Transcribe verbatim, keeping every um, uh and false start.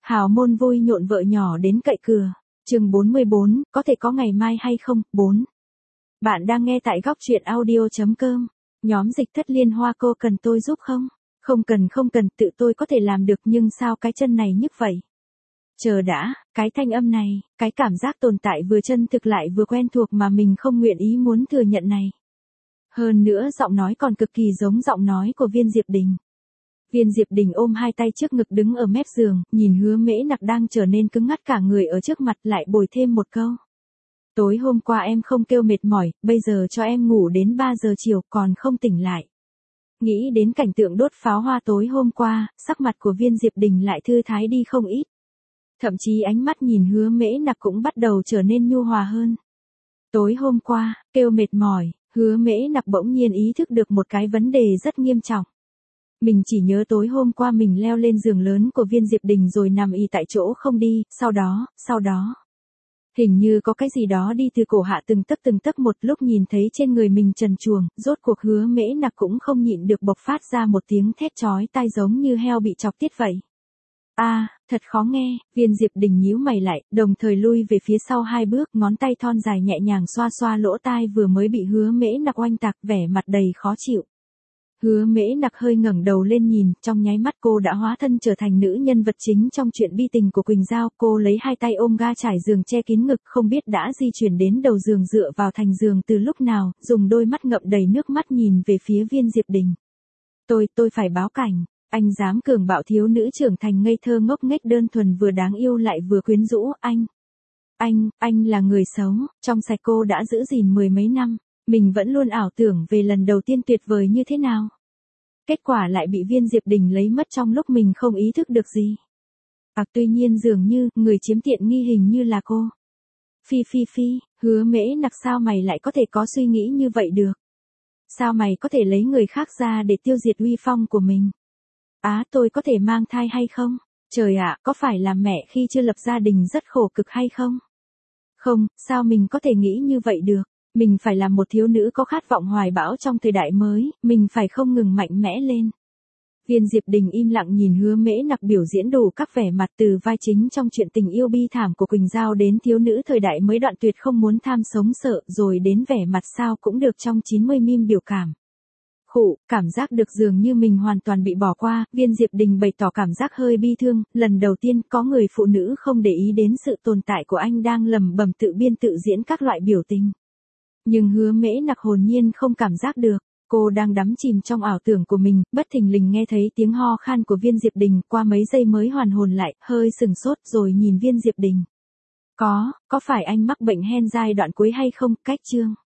Hào môn vui nhộn vợ nhỏ đến cậy cửa. Chương bốn mươi bốn, có thể có ngày mai hay không? bốn. Bạn đang nghe tại góc truyện audio chấm com. Nhóm dịch thất liên hoa, cô cần tôi giúp không? Không cần không cần, tự tôi có thể làm được, nhưng sao cái chân này nhức vậy? Chờ đã, cái thanh âm này, cái cảm giác tồn tại vừa chân thực lại vừa quen thuộc mà mình không nguyện ý muốn thừa nhận này. Hơn nữa giọng nói còn cực kỳ giống giọng nói của Viên Diệp Đình. Viên Diệp Đình ôm hai tay trước ngực đứng ở mép giường, nhìn Hứa Mễ Nặc đang trở nên cứng ngắc cả người ở trước mặt, lại bồi thêm một câu. Tối hôm qua em không kêu mệt mỏi, bây giờ cho em ngủ đến ba giờ chiều còn không tỉnh lại. Nghĩ đến cảnh tượng đốt pháo hoa tối hôm qua, sắc mặt của Viên Diệp Đình lại thư thái đi không ít. Thậm chí ánh mắt nhìn Hứa Mễ Nặc cũng bắt đầu trở nên nhu hòa hơn. Tối hôm qua, kêu mệt mỏi, Hứa Mễ Nặc bỗng nhiên ý thức được một cái vấn đề rất nghiêm trọng. Mình chỉ nhớ tối hôm qua mình leo lên giường lớn của Viên Diệp Đình rồi nằm y tại chỗ không đi, sau đó, sau đó. Hình như có cái gì đó đi từ cổ hạ từng tấc từng tấc một, lúc nhìn thấy trên người mình trần truồng, rốt cuộc Hứa Mễ Nặc cũng không nhịn được bộc phát ra một tiếng thét chói tai giống như heo bị chọc tiết vậy. A, à, thật khó nghe. Viên Diệp Đình nhíu mày lại, đồng thời lui về phía sau hai bước, ngón tay thon dài nhẹ nhàng xoa xoa lỗ tai vừa mới bị Hứa Mễ Nặc oanh tạc, vẻ mặt đầy khó chịu. Hứa Mễ Nặc hơi ngẩng đầu lên nhìn, trong nháy mắt cô đã hóa thân trở thành nữ nhân vật chính trong chuyện bi tình của Quỳnh Giao. Cô lấy hai tay ôm ga trải giường che kín ngực, không biết đã di chuyển đến đầu giường dựa vào thành giường từ lúc nào, dùng đôi mắt ngậm đầy nước mắt nhìn về phía Viên Diệp Đình. Tôi, tôi phải báo cảnh. Anh dám cường bạo thiếu nữ trưởng thành ngây thơ ngốc nghếch đơn thuần vừa đáng yêu lại vừa quyến rũ, anh. Anh, anh là người xấu, trong sạch cô đã giữ gìn mười mấy năm, mình vẫn luôn ảo tưởng về lần đầu tiên tuyệt vời như thế nào. Kết quả lại bị Viên Diệp Đình lấy mất trong lúc mình không ý thức được gì. À, tuy nhiên dường như, người chiếm tiện nghi hình như là cô. Phi phi phi, Hứa Mễ Nặc, sao mày lại có thể có suy nghĩ như vậy được? Sao mày có thể lấy người khác ra để tiêu diệt uy phong của mình? Á, tôi có thể mang thai hay không? Trời ạ, có phải là mẹ khi chưa lập gia đình rất khổ cực hay không? Không, sao mình có thể nghĩ như vậy được? Mình phải là một thiếu nữ có khát vọng hoài bão trong thời đại mới, mình phải không ngừng mạnh mẽ lên. Viên Diệp Đình im lặng nhìn Hứa Mễ Nặc biểu diễn đủ các vẻ mặt, từ vai chính trong chuyện tình yêu bi thảm của Quỳnh Giao đến thiếu nữ thời đại mới đoạn tuyệt không muốn tham sống sợ, rồi đến vẻ mặt sao cũng được trong chín mươi mim biểu cảm. Khụ, cảm giác được dường như mình hoàn toàn bị bỏ qua. Viên Diệp Đình bày tỏ cảm giác hơi bi thương, lần đầu tiên có người phụ nữ không để ý đến sự tồn tại của anh đang lẩm bẩm tự biên tự diễn các loại biểu tình. Nhưng Hứa Mễ Nặc hồn nhiên không cảm giác được, cô đang đắm chìm trong ảo tưởng của mình, bất thình lình nghe thấy tiếng ho khan của Viên Diệp Đình, qua mấy giây mới hoàn hồn lại, hơi sừng sốt rồi nhìn Viên Diệp Đình. Có, có phải anh mắc bệnh hen giai đoạn cuối hay không? Cách chương.